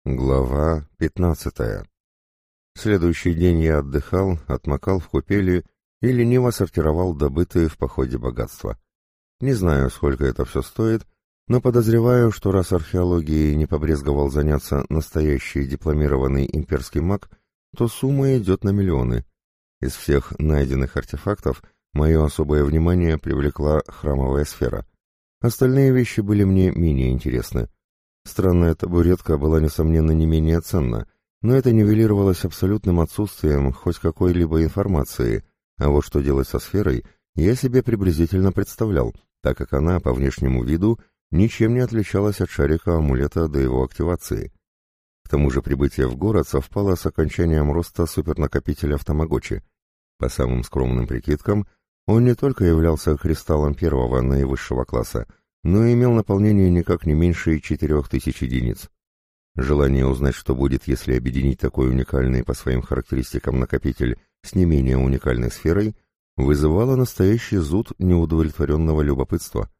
Глава 15. Следующий день я отдыхал, отмокал в купели и лениво сортировал добытые в походе богатства. Не знаю, сколько это все стоит, но подозреваю, что раз археологией не побрезговал заняться настоящий дипломированный имперский маг, то сумма идет на миллионы. Из всех найденных артефактов мое особое внимание привлекла храмовая сфера. Остальные вещи были мне менее интересны. Странная табуретка была, несомненно, не менее ценна, но это нивелировалось абсолютным отсутствием хоть какой-либо информации, а вот что делать со сферой, я себе приблизительно представлял, так как она, по внешнему виду, ничем не отличалась от шарика амулета до его активации. К тому же прибытие в город совпало с окончанием роста супернакопителя в Тамагочи. По самым скромным прикидкам, он не только являлся кристаллом первого наивысшего класса, но имел наполнение никак не меньше 4000 единиц. Желание узнать, что будет, если объединить такой уникальный по своим характеристикам накопитель с не менее уникальной сферой, вызывало настоящий зуд неудовлетворенного любопытства.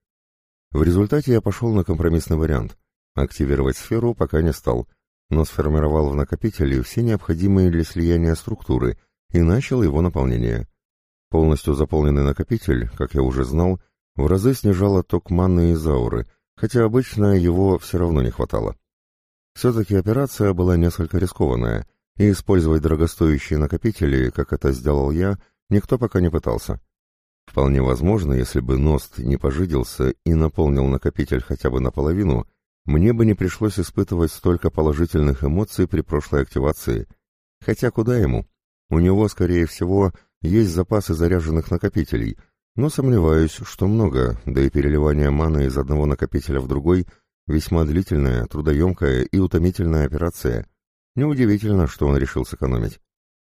В результате я пошел на компромиссный вариант. Активировать сферу пока не стал, но сформировал в накопителе все необходимые для слияния структуры и начал его наполнение. Полностью заполненный накопитель, как я уже знал, в разы снижал отток маны из ауры, хотя обычно его все равно не хватало. Все-таки операция была несколько рискованная, и использовать дорогостоящие накопители, как это сделал я, никто пока не пытался. Вполне возможно, если бы Ност не пожидился и наполнил накопитель хотя бы наполовину, мне бы не пришлось испытывать столько положительных эмоций при прошлой активации. Хотя куда ему? У него, скорее всего, есть запасы заряженных накопителей, но сомневаюсь, что много, да и переливание маны из одного накопителя в другой весьма длительная, трудоемкая и утомительная операция. Неудивительно, что он решил сэкономить.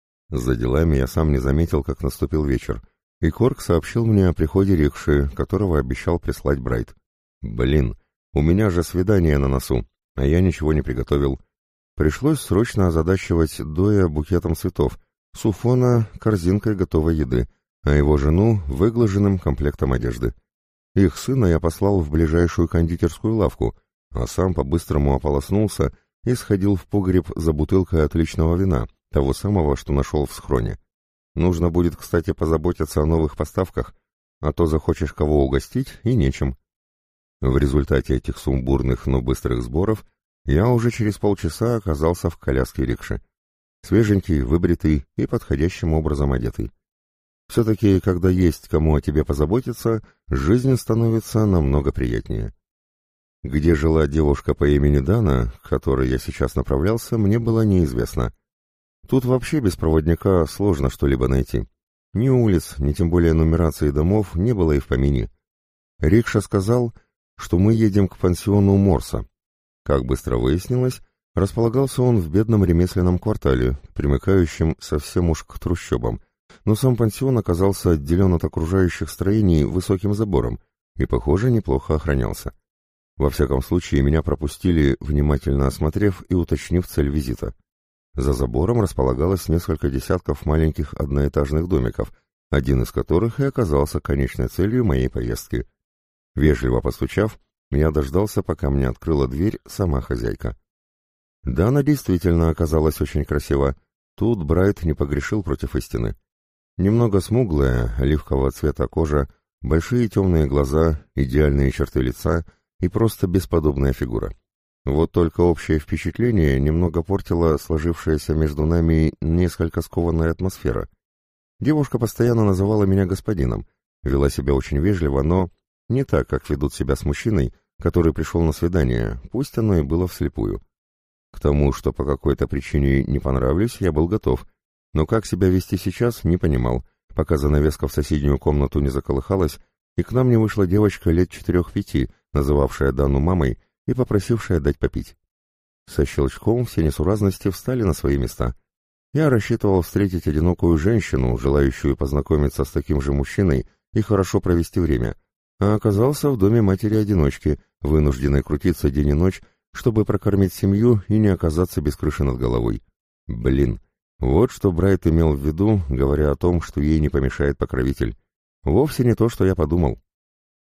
За делами я сам не заметил, как наступил вечер, и Корк сообщил мне о приходе рикши, которого обещал прислать Брайт. Блин, у меня же свидание на носу, а я ничего не приготовил. Пришлось срочно озадачивать Доя букетом цветов, Суфона корзинкой готовой еды, а его жену — выглаженным комплектом одежды. Их сына я послал в ближайшую кондитерскую лавку, а сам по-быстрому ополоснулся и сходил в погреб за бутылкой отличного вина, того самого, что нашел в схроне. Нужно будет, кстати, позаботиться о новых поставках, а то захочешь кого угостить и нечем. В результате этих сумбурных, но быстрых сборов я уже через полчаса оказался в коляске рикши. Свеженький, выбритый и подходящим образом одетый. Все-таки, когда есть кому о тебе позаботиться, жизнь становится намного приятнее. Где жила девушка по имени Дана, к которой я сейчас направлялся, мне было неизвестно. Тут вообще без проводника сложно что-либо найти. Ни улиц, ни тем более нумерации домов не было и в помине. Рикша сказал, что мы едем к пансиону Морса. Как быстро выяснилось, располагался он в бедном ремесленном квартале, примыкающем совсем уж к трущобам, но сам пансион оказался отделен от окружающих строений высоким забором и, похоже, неплохо охранялся. Во всяком случае, меня пропустили, внимательно осмотрев и уточнив цель визита. За забором располагалось несколько десятков маленьких одноэтажных домиков, один из которых и оказался конечной целью моей поездки. Вежливо постучав, я дождался, пока мне открыла дверь сама хозяйка. Да, она действительно оказалась очень красива. Тут Брайт не погрешил против истины. Немного смуглая, оливкового цвета кожа, большие темные глаза, идеальные черты лица и просто бесподобная фигура. Вот только общее впечатление немного портила сложившаяся между нами несколько скованная атмосфера. Девушка постоянно называла меня господином, вела себя очень вежливо, но не так, как ведут себя с мужчиной, который пришел на свидание, пусть оно и было вслепую. К тому, что по какой-то причине не понравлюсь, я был готов, но как себя вести сейчас, не понимал, пока занавеска в соседнюю комнату не заколыхалась, и к нам не вышла девочка лет 4-5, называвшая Дану мамой и попросившая дать попить. Со щелчком все несуразности встали на свои места. Я рассчитывал встретить одинокую женщину, желающую познакомиться с таким же мужчиной и хорошо провести время, а оказался в доме матери-одиночки, вынужденной крутиться день и ночь, чтобы прокормить семью и не оказаться без крыши над головой. Блин, вот что Брайт имел в виду, говоря о том, что ей не помешает покровитель. Вовсе не то, что я подумал.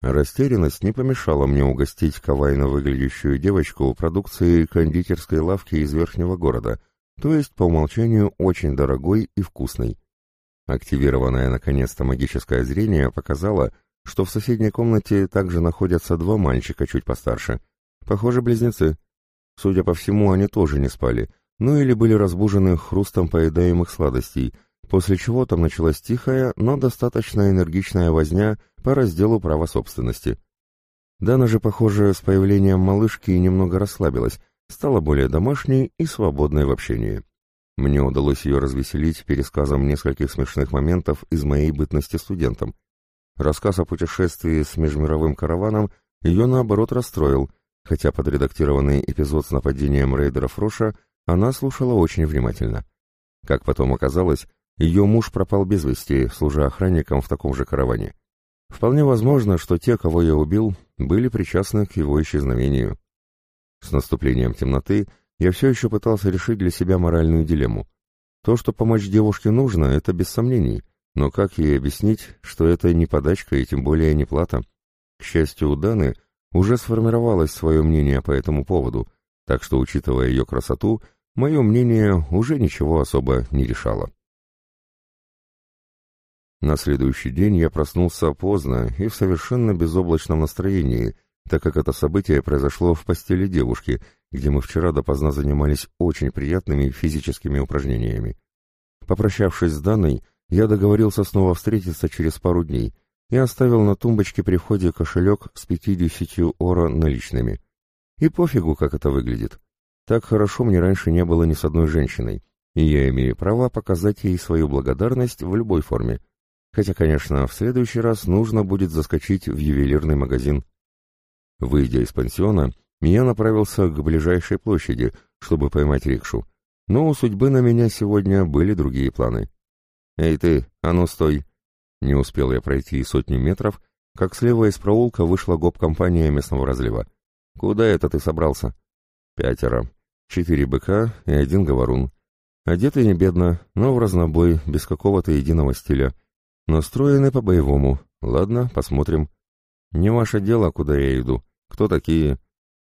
Растерянность не помешала мне угостить кавайно выглядящую девочку продукцией кондитерской лавки из верхнего города, то есть по умолчанию очень дорогой и вкусной. Активированное наконец-то магическое зрение показало, что в соседней комнате также находятся два мальчика чуть постарше. Похоже, близнецы. Судя по всему, они тоже не спали, ну или были разбужены хрустом поедаемых сладостей, после чего там началась тихая, но достаточно энергичная возня по разделу права собственности. Дана же, похоже, с появлением малышки немного расслабилась, стала более домашней и свободной в общении. Мне удалось ее развеселить пересказом нескольких смешных моментов из моей бытности студентом. Рассказ о путешествии с межмировым караваном ее, наоборот, расстроил, хотя подредактированный эпизод с нападением рейдеров Роша она слушала очень внимательно. Как потом оказалось, ее муж пропал без вести, служа охранником в таком же караване. Вполне возможно, что те, кого я убил, были причастны к его исчезновению. С наступлением темноты я все еще пытался решить для себя моральную дилемму. То, что помочь девушке нужно, это без сомнений, но как ей объяснить, что это не подачка и тем более не плата? К счастью, у Даны уже сформировалось свое мнение по этому поводу, так что, учитывая ее красоту, мое мнение уже ничего особо не решало. На следующий день я проснулся поздно и в совершенно безоблачном настроении, так как это событие произошло в постели девушки, где мы вчера допоздна занимались очень приятными физическими упражнениями. Попрощавшись с Даной, я договорился снова встретиться через пару дней и оставил на тумбочке при входе кошелек с 50 оро наличными. И пофигу, как это выглядит. Так хорошо мне раньше не было ни с одной женщиной, и я имею право показать ей свою благодарность в любой форме. Хотя, конечно, в следующий раз нужно будет заскочить в ювелирный магазин. Выйдя из пансиона, я направился к ближайшей площади, чтобы поймать рикшу. Но у судьбы на меня сегодня были другие планы. «Эй ты, а ну стой!» Не успел я пройти и сотни метров, как слева из проулка вышла гоп-компания местного разлива. «Куда это ты собрался?» 5. 4 быка и 1 говорун. Одеты не бедно, но в разнобой, без какого-то единого стиля. Настроены по-боевому. Ладно, посмотрим. Не ваше дело, куда я иду. Кто такие?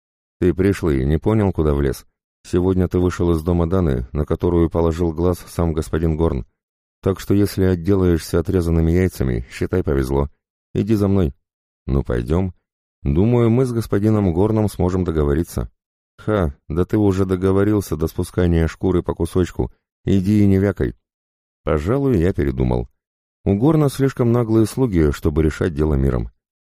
Ты пришлый, не понял, куда влез. Сегодня ты вышел из дома Даны, на которую положил глаз сам господин Горн. Так что если отделаешься отрезанными яйцами, считай, повезло. Иди за мной. Ну, пойдем. Думаю, мы с господином Горном сможем договориться. Ха, да ты уже договорился до спускания шкуры по кусочку. Иди и не вякай. Пожалуй, я передумал. У Горна слишком наглые слуги, чтобы решать дело миром.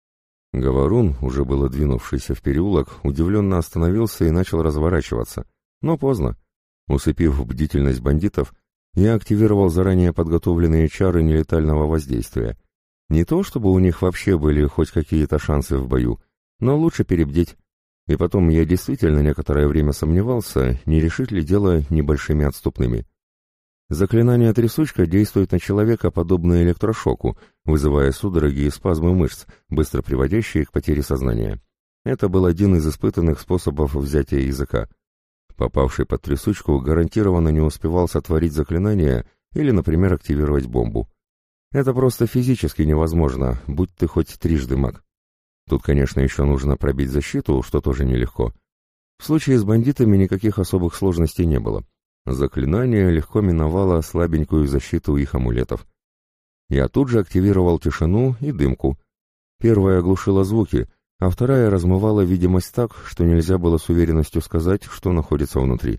Говорун, уже было двинувшийся в переулок, удивленно остановился и начал разворачиваться. Но поздно. Усыпив бдительность бандитов, я активировал заранее подготовленные чары нелетального воздействия. Не то, чтобы у них вообще были хоть какие-то шансы в бою, но лучше перебдеть. И потом я действительно некоторое время сомневался, не решит ли дело небольшими отступными. Заклинание «Трясучка» действует на человека подобно электрошоку, вызывая судороги и спазмы мышц, быстро приводящие к потере сознания. Это был один из испытанных способов взятия языка. Попавший под трясучку гарантированно не успевал сотворить заклинание или, например, активировать бомбу. Это просто физически невозможно, будь ты хоть трижды маг. Тут, конечно, еще нужно пробить защиту, что тоже нелегко. В случае с бандитами никаких особых сложностей не было. Заклинание легко миновало слабенькую защиту их амулетов. Я тут же активировал тишину и дымку. Первая оглушила звуки, а вторая размывала видимость так, что нельзя было с уверенностью сказать, что находится внутри.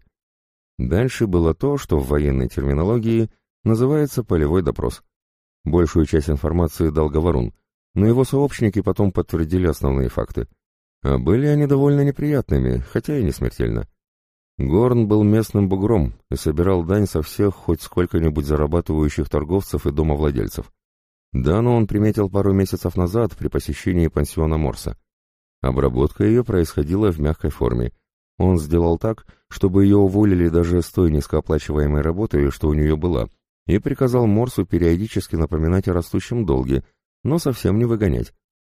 Дальше было то, что в военной терминологии называется полевой допрос. Большую часть информации дал Говорун, но его сообщники потом подтвердили основные факты. А были они довольно неприятными, хотя и не смертельно. Горн был местным бугром и собирал дань со всех хоть сколько-нибудь зарабатывающих торговцев и домовладельцев. Дану он приметил пару месяцев назад при посещении пансиона Морса. Обработка ее происходила в мягкой форме. Он сделал так, чтобы ее уволили даже с той низкооплачиваемой работы, что у нее была, и приказал Морсу периодически напоминать о растущем долге, но совсем не выгонять.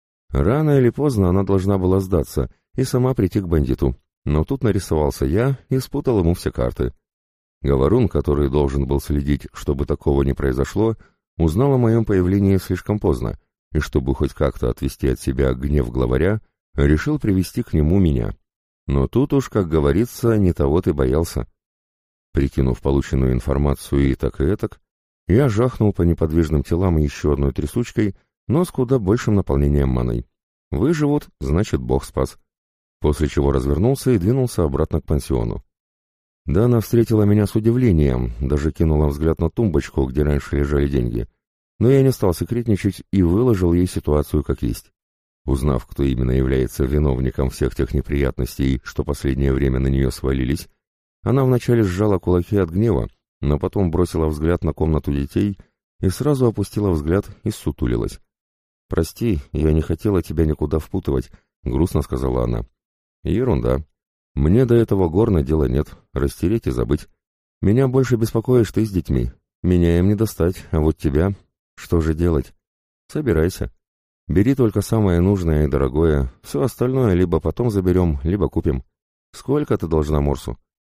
Рано или поздно она должна была сдаться и сама прийти к бандиту. Но тут нарисовался я и спутал ему все карты. Говорун, который должен был следить, чтобы такого не произошло, узнал о моем появлении слишком поздно, и чтобы хоть как-то отвести от себя гнев главаря, решил привести к нему меня. Но тут уж, как говорится, не того ты боялся. Прикинув полученную информацию и так и этак, я жахнул по неподвижным телам еще одной трясучкой, но с куда большим наполнением маной. Выживут, значит, Бог спас. После чего развернулся и двинулся обратно к пансиону. Дана встретила меня с удивлением, даже кинула взгляд на тумбочку, где раньше лежали деньги. Но я не стал секретничать и выложил ей ситуацию как есть. Узнав, кто именно является виновником всех тех неприятностей, что последнее время на нее свалились, она вначале сжала кулаки от гнева, но потом бросила взгляд на комнату детей и сразу опустила взгляд и ссутулилась. «Прости, я не хотела тебя никуда впутывать», — грустно сказала она. «Ерунда. Мне до этого горна дела нет, растереть и забыть. Меня больше беспокоишь ты с детьми. Меня им не достать, а вот тебя... Что же делать? Собирайся. Бери только самое нужное и дорогое, все остальное либо потом заберем, либо купим. Сколько ты должна Морсу?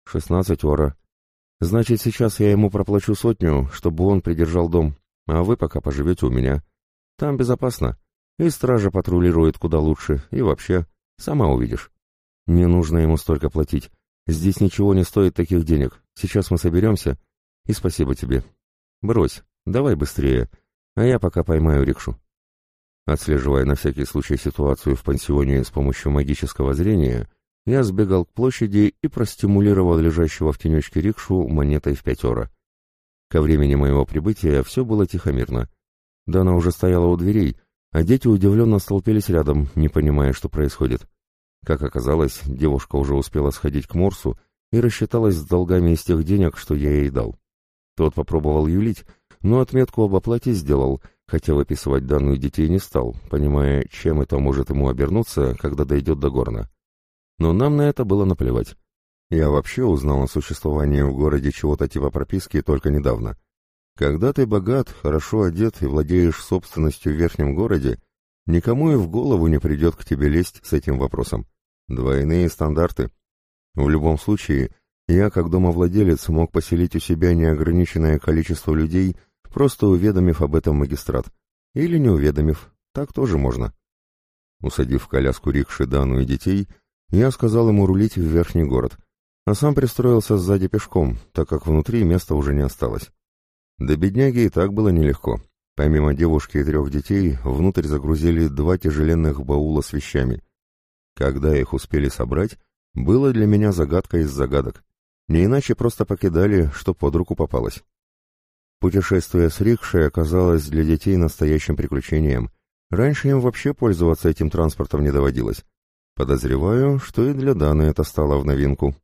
16 ора. Значит, сейчас я ему проплачу 100, чтобы он придержал дом, а вы пока поживете у меня. Там безопасно, и стража патрулирует куда лучше, и вообще, сама увидишь. Не нужно ему столько платить. Здесь ничего не стоит таких денег. Сейчас мы соберемся, и спасибо тебе. Брось, давай быстрее, а я пока поймаю рикшу». Отслеживая на всякий случай ситуацию в пансионе с помощью магического зрения, я сбегал к площади и простимулировал лежащего в тенечке рикшу монетой в 5 ора. Ко времени моего прибытия все было тихо-мирно. Дана уже стояла у дверей, а дети удивленно столпились рядом, не понимая, что происходит. Как оказалось, девушка уже успела сходить к Морсу и рассчиталась с долгами из тех денег, что я ей дал. Тот попробовал юлить, но отметку об оплате сделал, хотя выписывать данную детей не стал, понимая, чем это может ему обернуться, когда дойдет до горна. Но нам на это было наплевать. Я вообще узнал о существовании в городе чего-то типа прописки только недавно. Когда ты богат, хорошо одет и владеешь собственностью в верхнем городе, никому и в голову не придет к тебе лезть с этим вопросом. Двойные стандарты. В любом случае, я, как домовладелец, мог поселить у себя неограниченное количество людей, просто уведомив об этом магистрат. Или не уведомив, так тоже можно. Усадив в коляску рикши Дану и детей, я сказал ему рулить в верхний город, а сам пристроился сзади пешком, так как внутри места уже не осталось. До бедняги и так было нелегко. Помимо девушки и 3 детей, внутрь загрузили 2 тяжеленных баула с вещами. Когда их успели собрать, было для меня загадкой из загадок. Не иначе просто покидали, что под руку попалось. Путешествие с рикшей оказалось для детей настоящим приключением. Раньше им вообще пользоваться этим транспортом не доводилось. Подозреваю, что и для Даны это стало в новинку.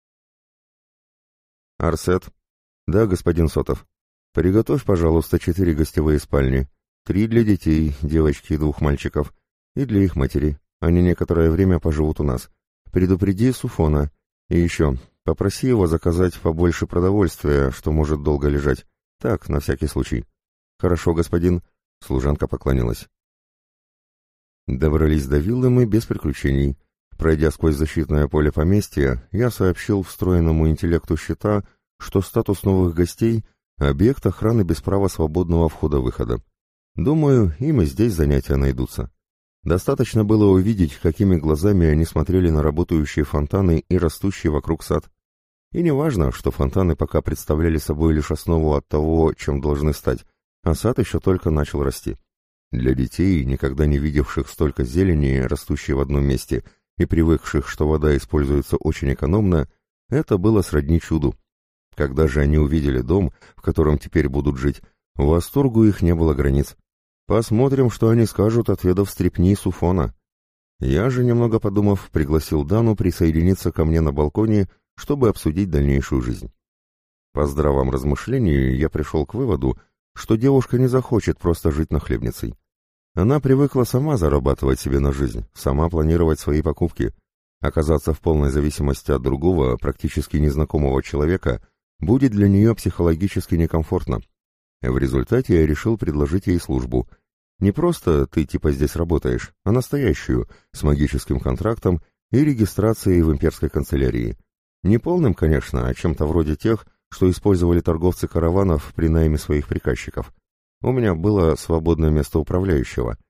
«Арсет?» «Да, господин Сотов. Приготовь, пожалуйста, 4 гостевые спальни. 3 для детей, девочки и 2 мальчиков, и для их матери. Они некоторое время поживут у нас. Предупреди Суфона. И еще, попроси его заказать побольше продовольствия, что может долго лежать. Так, на всякий случай». «Хорошо, господин», — служанка поклонилась. Добрались до виллы мы без приключений. Пройдя сквозь защитное поле поместья, я сообщил встроенному интеллекту щита, что статус новых гостей — объект охраны без права свободного входа-выхода. Думаю, им и здесь занятия найдутся. Достаточно было увидеть, какими глазами они смотрели на работающие фонтаны и растущий вокруг сад. И не важно, что фонтаны пока представляли собой лишь основу от того, чем должны стать, а сад еще только начал расти. Для детей, никогда не видевших столько зелени, растущей в одном месте, и привыкших, что вода используется очень экономно, это было сродни чуду. Когда же они увидели дом, в котором теперь будут жить, восторгу их не было границ. Посмотрим, что они скажут, отведав стряпни Суфона. Я же, немного подумав, пригласил Дану присоединиться ко мне на балконе, чтобы обсудить дальнейшую жизнь. По здравому размышлению я пришел к выводу, что девушка не захочет просто жить нахлебницей. Она привыкла сама зарабатывать себе на жизнь, сама планировать свои покупки. Оказаться в полной зависимости от другого, практически незнакомого человека, будет для нее психологически некомфортно. В результате я решил предложить ей службу. Не просто ты типа здесь работаешь, а настоящую, с магическим контрактом и регистрацией в имперской канцелярии. Не полным, конечно, а чем-то вроде тех, что использовали торговцы караванов при найме своих приказчиков. У меня было свободное место управляющего,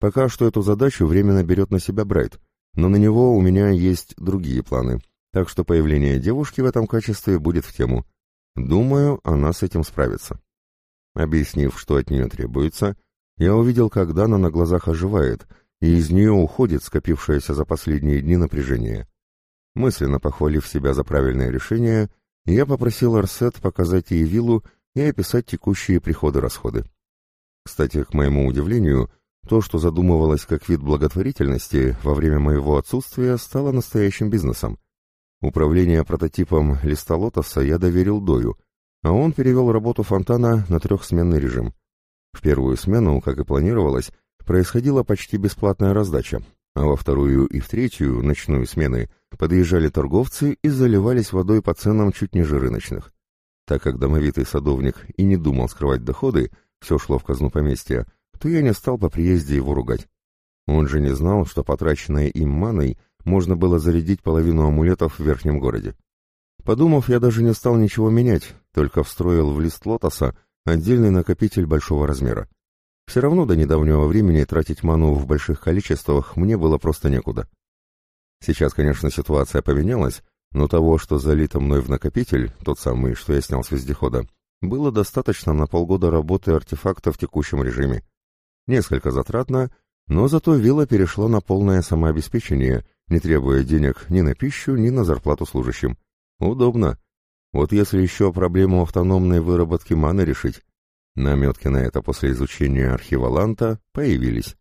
Пока что эту задачу временно берет на себя Брайт, но на него у меня есть другие планы, так что появление девушки в этом качестве будет в тему. Думаю, она с этим справится. Объяснив, что от нее требуется, я увидел, как Дана на глазах оживает, и из нее уходит скопившееся за последние дни напряжение. Мысленно похвалив себя за правильное решение, я попросил Арсет показать ей виллу и описать текущие приходы-расходы. Кстати, к моему удивлению, то, что задумывалось как вид благотворительности во время моего отсутствия, стало настоящим бизнесом. Управление прототипом листа лотоса я доверил Дою, а он перевел работу фонтана на 3-сменный режим. В первую смену, как и планировалось, происходила почти бесплатная раздача, а во вторую и в третью, ночную смены, подъезжали торговцы и заливались водой по ценам чуть ниже рыночных. Так как домовитый садовник и не думал скрывать доходы, все шло в казну поместья, то я не стал по приезде его ругать. Он же не знал, что потраченной им маной можно было зарядить половину амулетов в верхнем городе. Подумав, я даже не стал ничего менять, только встроил в лист лотоса отдельный накопитель большого размера. Все равно до недавнего времени тратить ману в больших количествах мне было просто некуда. Сейчас, конечно, ситуация поменялась, но того, что залито мной в накопитель, тот самый, что я снял с вездехода, было достаточно на полгода работы артефакта в текущем режиме. Несколько затратно, но зато вилла перешла на полное самообеспечение, не требуя денег ни на пищу, ни на зарплату служащим. Удобно. Вот если еще проблему автономной выработки маны решить. Наметки на это после изучения архива Ланта появились.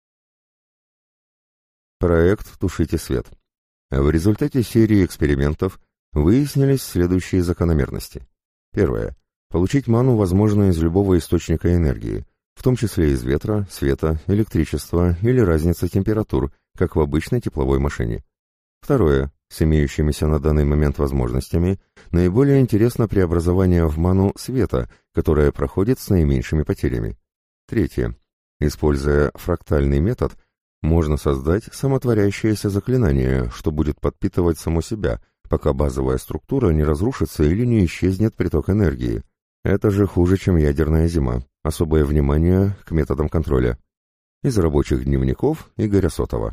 Проект «Тушите свет». В результате серии экспериментов выяснились следующие закономерности. Первое. Получить ману возможно из любого источника энергии, в том числе из ветра, света, электричества или разницы температур, как в обычной тепловой машине. Второе. С имеющимися на данный момент возможностями наиболее интересно преобразование в ману света, которое проходит с наименьшими потерями. Третье. Используя фрактальный метод, можно создать самотворящееся заклинание, что будет подпитывать само себя, пока базовая структура не разрушится или не исчезнет приток энергии. Это же хуже, чем ядерная зима. Особое внимание к методам контроля. Из рабочих дневников Игоря Сотова.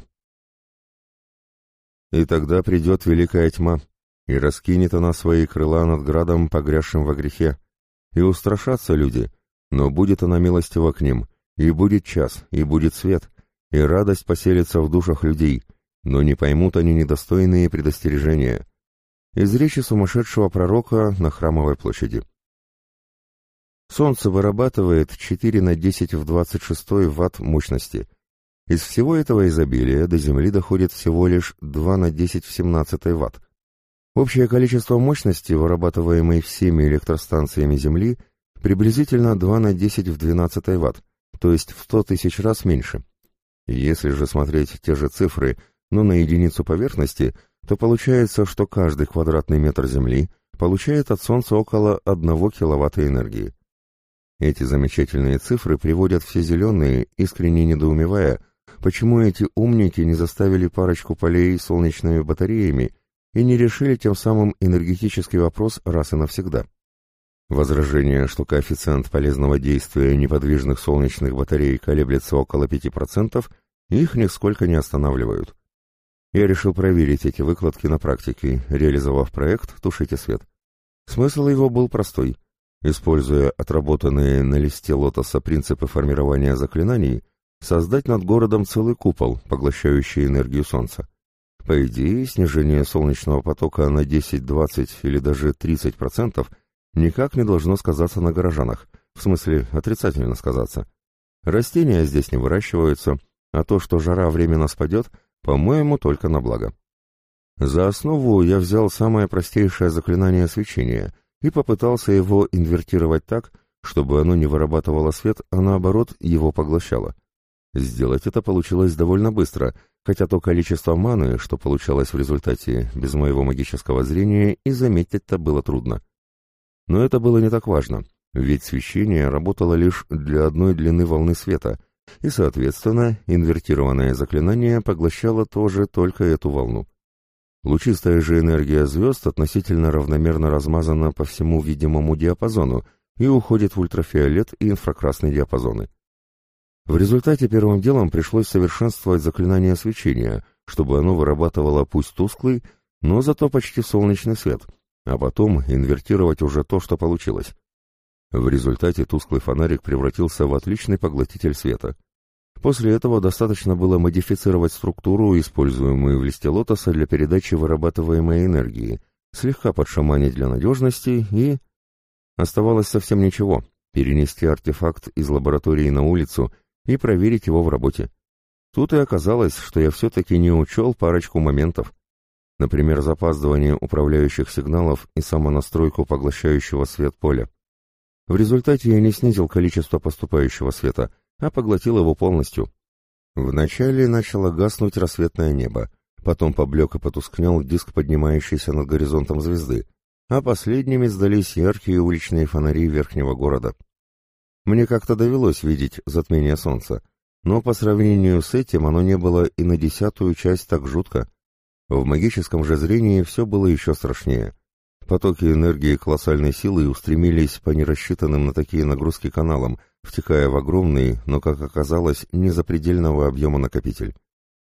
И тогда придет великая тьма, и раскинет она свои крыла над градом, погрязшим во грехе, и устрашатся люди, но будет она милостива к ним, и будет час, и будет свет, и радость поселится в душах людей, но не поймут они недостойные предостережения. Из речи сумасшедшего пророка на Храмовой площади. Солнце вырабатывает 4 на 10 в 26 ватт мощности. Из всего этого изобилия до Земли доходит всего лишь 2 на 10 в 17 ватт. Общее количество мощности, вырабатываемой всеми электростанциями Земли, приблизительно 2 на 10 в 12 ватт, то есть в 100 тысяч раз меньше. Если же смотреть те же цифры, но на единицу поверхности, то получается, что каждый квадратный метр Земли получает от Солнца около 1 киловатта энергии. Эти замечательные цифры приводят все зеленые, искренне недоумевая, почему эти умники не заставили парочку полей солнечными батареями и не решили тем самым энергетический вопрос раз и навсегда. Возражение, что коэффициент полезного действия неподвижных солнечных батарей колеблется около 5%, их нисколько не останавливают. Я решил проверить эти выкладки на практике, реализовав проект «Тушите свет». Смысл его был простой. Используя отработанные на листе лотоса принципы формирования заклинаний, создать над городом целый купол, поглощающий энергию Солнца. По идее, снижение солнечного потока на 10, 20 или даже 30% никак не должно сказаться на горожанах, в смысле отрицательно сказаться. Растения здесь не выращиваются, а то, что жара временно спадет, по-моему, только на благо. За основу я взял самое простейшее заклинание свечения и попытался его инвертировать так, чтобы оно не вырабатывало свет, а наоборот его поглощало. Сделать это получилось довольно быстро, хотя то количество маны, что получалось в результате без моего магического зрения, и заметить-то было трудно. Но это было не так важно, ведь свечение работало лишь для одной длины волны света, и, соответственно, инвертированное заклинание поглощало тоже только эту волну. Лучистая же энергия звезд относительно равномерно размазана по всему видимому диапазону и уходит в ультрафиолет и инфракрасный диапазоны. В результате первым делом пришлось совершенствовать заклинание свечения, чтобы оно вырабатывало пусть тусклый, но зато почти солнечный свет, а потом инвертировать уже то, что получилось. В результате тусклый фонарик превратился в отличный поглотитель света. После этого достаточно было модифицировать структуру, используемую в листе лотоса для передачи вырабатываемой энергии, слегка подшаманить для надежности и... Оставалось совсем ничего — перенести артефакт из лаборатории на улицу и проверить его в работе. Тут и оказалось, что я все-таки не учел парочку моментов. Например, запаздывание управляющих сигналов и самонастройку поглощающего свет поля. В результате я не снизил количество поступающего света, а поглотил его полностью. Вначале начало гаснуть рассветное небо, потом поблек и потускнел диск, поднимающийся над горизонтом звезды, а последними сдались яркие уличные фонари верхнего города. Мне как-то довелось видеть затмение солнца, но по сравнению с этим оно не было и на 10-ую часть так жутко. В магическом же зрении все было еще страшнее. Потоки энергии колоссальной силы устремились по нерассчитанным на такие нагрузки каналам, втекая в огромный, но, как оказалось, не запредельного объема накопитель.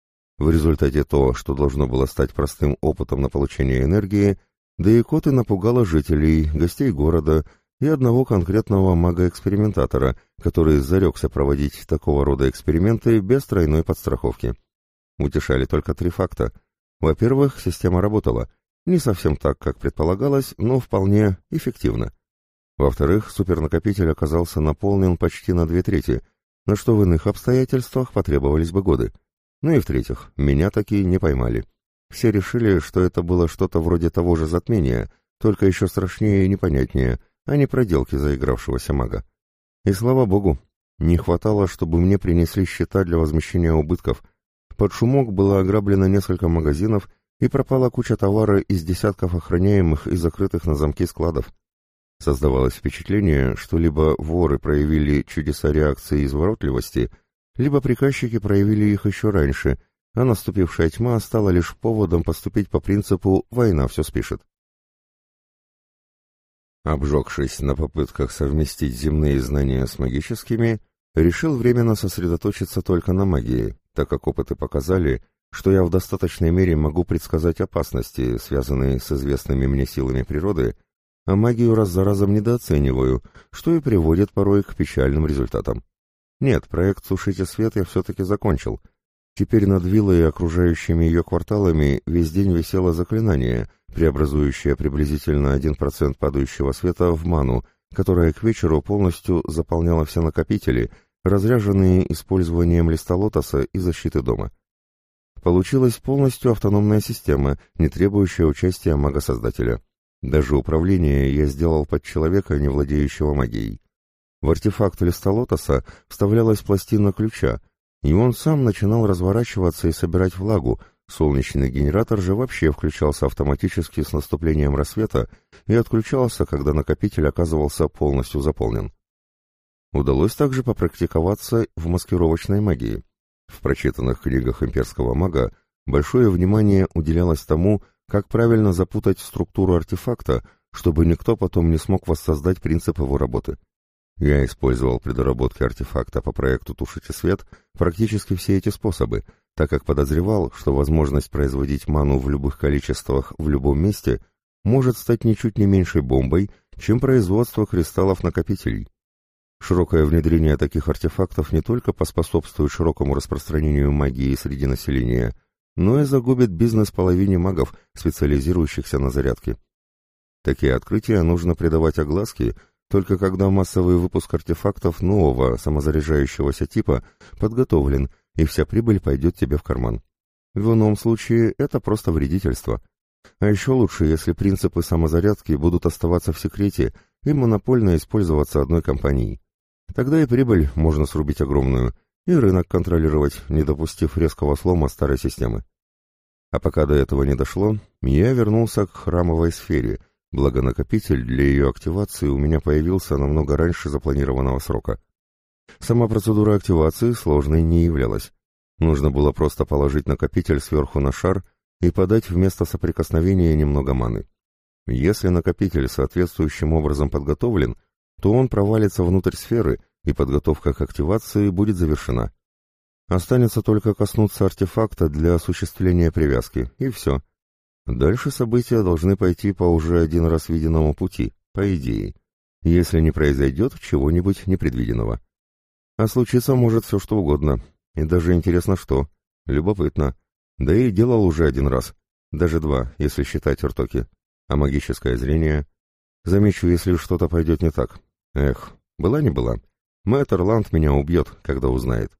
В результате то, что должно было стать простым опытом на получение энергии, да и коты напугало жителей, гостей города и одного конкретного мага-экспериментатора, который зарекся проводить такого рода эксперименты без тройной подстраховки. Утешали только 3 факта. Во-первых, система работала. Не совсем так, как предполагалось, но вполне эффективно. Во-вторых, супернакопитель оказался наполнен почти на 2/3, на что в иных обстоятельствах потребовались бы годы. Ну и в-третьих, меня таки не поймали. Все решили, что это было что-то вроде того же затмения, только еще страшнее и непонятнее, а не проделки заигравшегося мага. И слава богу, не хватало, чтобы мне принесли счета для возмещения убытков. Под шумок было ограблено несколько магазинов и пропала куча товара из десятков охраняемых и закрытых на замки складов. Создавалось впечатление, что либо воры проявили чудеса реакции и изворотливости, либо приказчики проявили их еще раньше, а наступившая тьма стала лишь поводом поступить по принципу «война все спишет». Обжегшись на попытках совместить земные знания с магическими, решил временно сосредоточиться только на магии, так как опыты показали, что я в достаточной мере могу предсказать опасности, связанные с известными мне силами природы, а магию раз за разом недооцениваю, что и приводит порой к печальным результатам. Нет, проект «Сушите свет» я все-таки закончил. Теперь над виллой и окружающими ее кварталами весь день висело заклинание, преобразующее приблизительно 1% падающего света в ману, которая к вечеру полностью заполняла все накопители, разряженные использованием листа лотоса и защиты дома. Получилась полностью автономная система, не требующая участия мага-создателя. Даже управление я сделал под человека, не владеющего магией. В артефакт листа лотоса вставлялась пластина ключа, и он сам начинал разворачиваться и собирать влагу. Солнечный генератор же вообще включался автоматически с наступлением рассвета и отключался, когда накопитель оказывался полностью заполнен. Удалось также попрактиковаться в маскировочной магии. В прочитанных книгах имперского мага большое внимание уделялось тому, как правильно запутать структуру артефакта, чтобы никто потом не смог воссоздать принцип его работы. Я использовал при доработке артефакта по проекту «Тушите свет» практически все эти способы, так как подозревал, что возможность производить ману в любых количествах в любом месте может стать ничуть не меньшей бомбой, чем производство кристаллов-накопителей. Широкое внедрение таких артефактов не только поспособствует широкому распространению магии среди населения, но и загубит бизнес половине магов, специализирующихся на зарядке. Такие открытия нужно придавать огласке только когда массовый выпуск артефактов нового самозаряжающегося типа подготовлен, и вся прибыль пойдет тебе в карман. В ином случае это просто вредительство. А еще лучше, если принципы самозарядки будут оставаться в секрете и монопольно использоваться одной компанией. Тогда и прибыль можно срубить огромную, и рынок контролировать, не допустив резкого слома старой системы. А пока до этого не дошло, я вернулся к храмовой сфере, благо накопитель для ее активации у меня появился намного раньше запланированного срока. Сама процедура активации сложной не являлась. Нужно было просто положить накопитель сверху на шар и подать в место соприкосновения немного маны. Если накопитель соответствующим образом подготовлен, то он провалится внутрь сферы, и подготовка к активации будет завершена. Останется только коснуться артефакта для осуществления привязки, и все. Дальше события должны пойти по уже один раз виденному пути, по идее, если не произойдет чего-нибудь непредвиденного. А случиться может все что угодно, и даже интересно что, любопытно. Да и делал уже один раз, даже два, если считать ртоки. А магическое зрение? Замечу, если что-то пойдет не так. Эх, была не была. Мэтр Ланд меня убьет, когда узнает.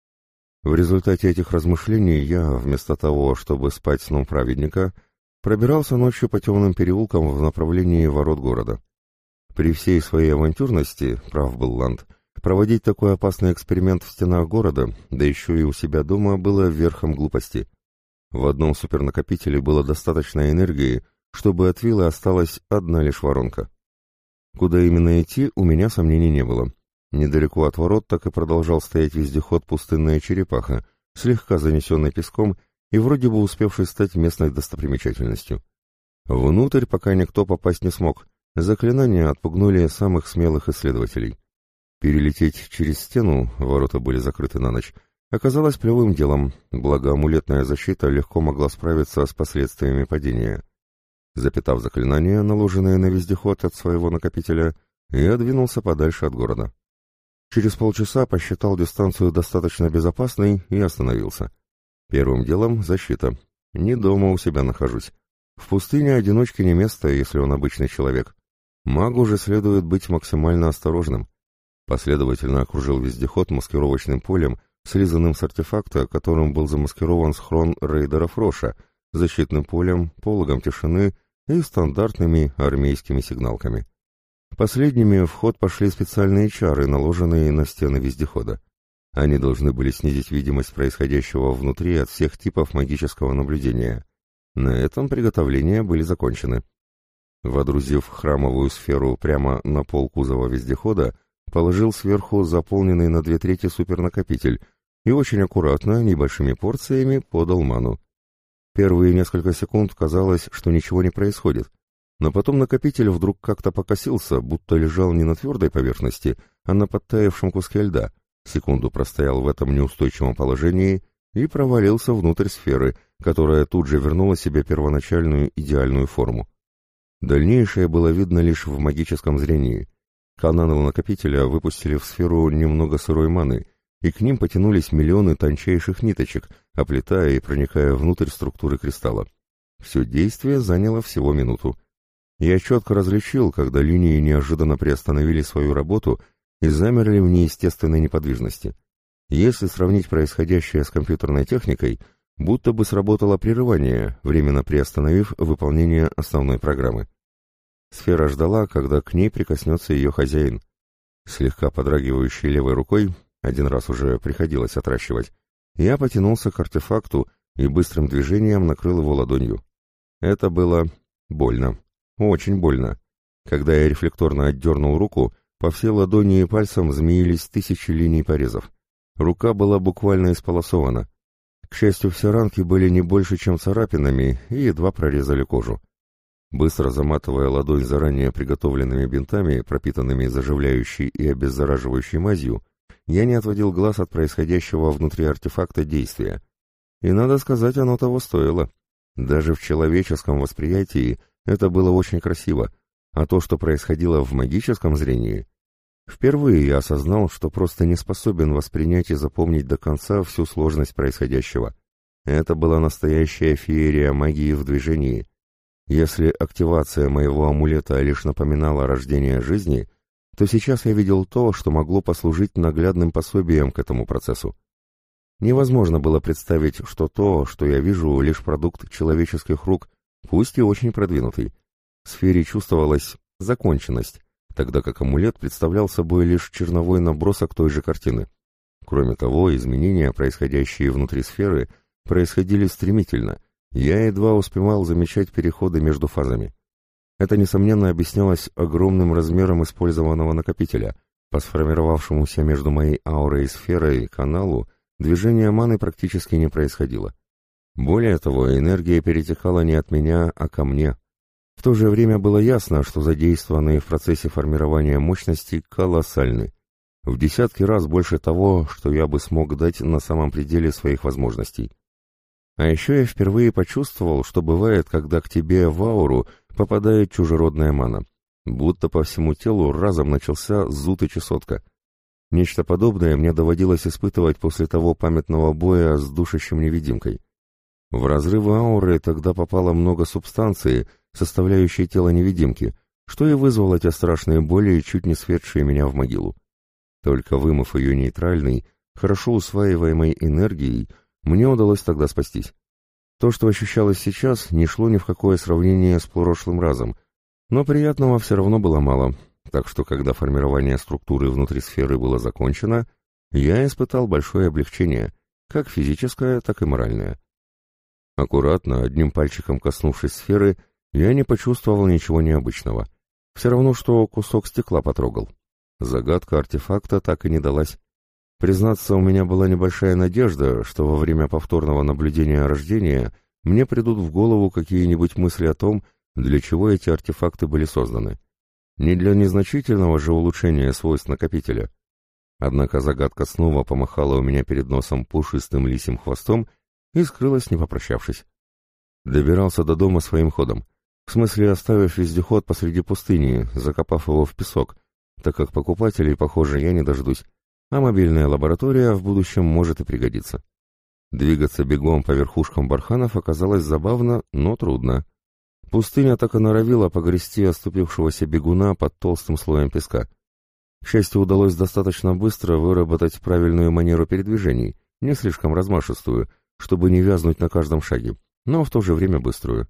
В результате этих размышлений я, вместо того, чтобы спать сном праведника, пробирался ночью по темным переулкам в направлении ворот города. При всей своей авантюрности, прав был Ланд, проводить такой опасный эксперимент в стенах города, да еще и у себя дома, было верхом глупости. В одном супернакопителе было достаточно энергии, чтобы от виллы осталась одна лишь воронка. Куда именно идти, у меня сомнений не было. Недалеко от ворот так и продолжал стоять вездеход «Пустынная черепаха», слегка занесенный песком и вроде бы успевший стать местной достопримечательностью. Внутрь пока никто попасть не смог, заклинания отпугнули самых смелых исследователей. Перелететь через стену, ворота были закрыты на ночь, оказалось плевым делом, благо амулетная защита легко могла справиться с последствиями падения. Запитав заклинания, наложенные на вездеход от своего накопителя, я двинулся подальше от города. Через полчаса посчитал дистанцию достаточно безопасной и остановился. Первым делом защита. Не дома у себя нахожусь. В пустыне одиночке не место, если он обычный человек. Магу же следует быть максимально осторожным. Последовательно окружил вездеход маскировочным полем, слизанным с артефакта, которым был замаскирован схрон рейдеров Роша, защитным полем, пологом тишины и стандартными армейскими сигналками. Последними в ход пошли специальные чары, наложенные на стены вездехода. Они должны были снизить видимость происходящего внутри от всех типов магического наблюдения. На этом приготовления были закончены. Водрузив храмовую сферу прямо на пол кузова вездехода, положил сверху заполненный на 2/3 супернакопитель и очень аккуратно, небольшими порциями подал ману. Первые несколько секунд казалось, что ничего не происходит, но потом накопитель вдруг как-то покосился, будто лежал не на твердой поверхности, а на подтаявшем куске льда, секунду простоял в этом неустойчивом положении и провалился внутрь сферы, которая тут же вернула себе первоначальную идеальную форму. Дальнейшее было видно лишь в магическом зрении. Каналы накопителя выпустили в сферу немного сырой маны, и к ним потянулись миллионы тончайших ниточек, оплетая и проникая внутрь структуры кристалла. Все действие заняло всего минуту. Я четко различил, когда линии неожиданно приостановили свою работу и замерли в неестественной неподвижности. Если сравнить происходящее с компьютерной техникой, будто бы сработало прерывание, временно приостановив выполнение основной программы. Сфера ждала, когда к ней прикоснется ее хозяин. Слегка подрагивающей левой рукой, один раз уже приходилось отращивать, я потянулся к артефакту и быстрым движением накрыл его ладонью. Это было больно. Очень больно. Когда я рефлекторно отдернул руку, по всей ладони и пальцам змеились тысячи линий порезов. Рука была буквально исполосована. К счастью, все ранки были не больше, чем царапинами, и едва прорезали кожу. Быстро заматывая ладонь заранее приготовленными бинтами, пропитанными заживляющей и обеззараживающей мазью, я не отводил глаз от происходящего внутри артефакта действия. И, надо сказать, оно того стоило. Даже в человеческом восприятии это было очень красиво, а то, что происходило в магическом зрении... Впервые я осознал, что просто не способен воспринять и запомнить до конца всю сложность происходящего. Это была настоящая феерия магии в движении. Если активация моего амулета лишь напоминала рождение жизни, то сейчас я видел то, что могло послужить наглядным пособием к этому процессу. Невозможно было представить, что то, что я вижу, лишь продукт человеческих рук, пусть и очень продвинутый. В сфере чувствовалась законченность, тогда как амулет представлял собой лишь черновой набросок той же картины. Кроме того, изменения, происходящие внутри сферы, происходили стремительно. Я едва успевал замечать переходы между фазами. Это, несомненно, объяснялось огромным размером использованного накопителя. По сформировавшемуся между моей аурой и сферой каналу движение маны практически не происходило. Более того, энергия перетекала не от меня, а ко мне. В то же время было ясно, что задействованные в процессе формирования мощности колоссальны. в десятки раз больше того, что я бы смог дать на самом пределе своих возможностей. А еще я впервые почувствовал, что бывает, когда к тебе в ауру попадает чужеродная мана. Будто по всему телу разом начался зуд и чесотка. Нечто подобное мне доводилось испытывать после того памятного боя с душащим невидимкой. В разрывы ауры тогда попало много субстанции, составляющей тело невидимки, что и вызвало те страшные боли, чуть не светшие меня в могилу. Только вымыв ее нейтральной, хорошо усваиваемой энергией, мне удалось тогда спастись. То, что ощущалось сейчас, не шло ни в какое сравнение с прошлым разом, но приятного все равно было мало, так что когда формирование структуры внутри сферы было закончено, я испытал большое облегчение, как физическое, так и моральное. Аккуратно, одним пальчиком коснувшись сферы, я не почувствовал ничего необычного. Все равно, что кусок стекла потрогал. Загадка артефакта так и не далась. Признаться, у меня была небольшая надежда, что во время повторного наблюдения рождения мне придут в голову какие-нибудь мысли о том, для чего эти артефакты были созданы. Не для незначительного же улучшения свойств накопителя. Однако загадка снова помахала у меня перед носом пушистым лисьим хвостом и скрылась, не попрощавшись. Добирался до дома своим ходом. В смысле, оставив вездеход посреди пустыни, закопав его в песок, так как покупателей, похоже, я не дождусь, а мобильная лаборатория в будущем может и пригодиться. Двигаться бегом по верхушкам барханов оказалось забавно, но трудно. Пустыня так и норовила погрести оступившегося бегуна под толстым слоем песка. К счастью, удалось достаточно быстро выработать правильную манеру передвижений, не слишком размашистую, чтобы не вязнуть на каждом шаге, но в то же время быструю.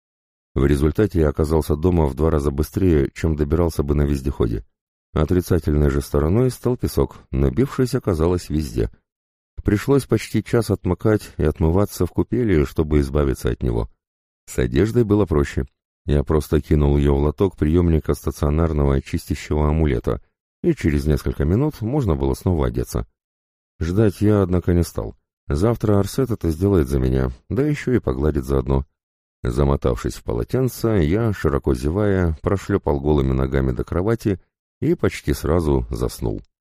В результате я оказался дома в 2 раза быстрее, чем добирался бы на вездеходе. Отрицательной же стороной стал песок, набившийся, казалось, везде. Пришлось почти час отмокать и отмываться в купели, чтобы избавиться от него. С одеждой было проще. Я просто кинул ее в лоток приемника стационарного чистящего амулета, и через несколько минут можно было снова одеться. Ждать я, однако, не стал. Завтра Арсет это сделает за меня, да еще и погладит заодно. Замотавшись в полотенце, я, широко зевая, прошлепал голыми ногами до кровати и почти сразу заснул.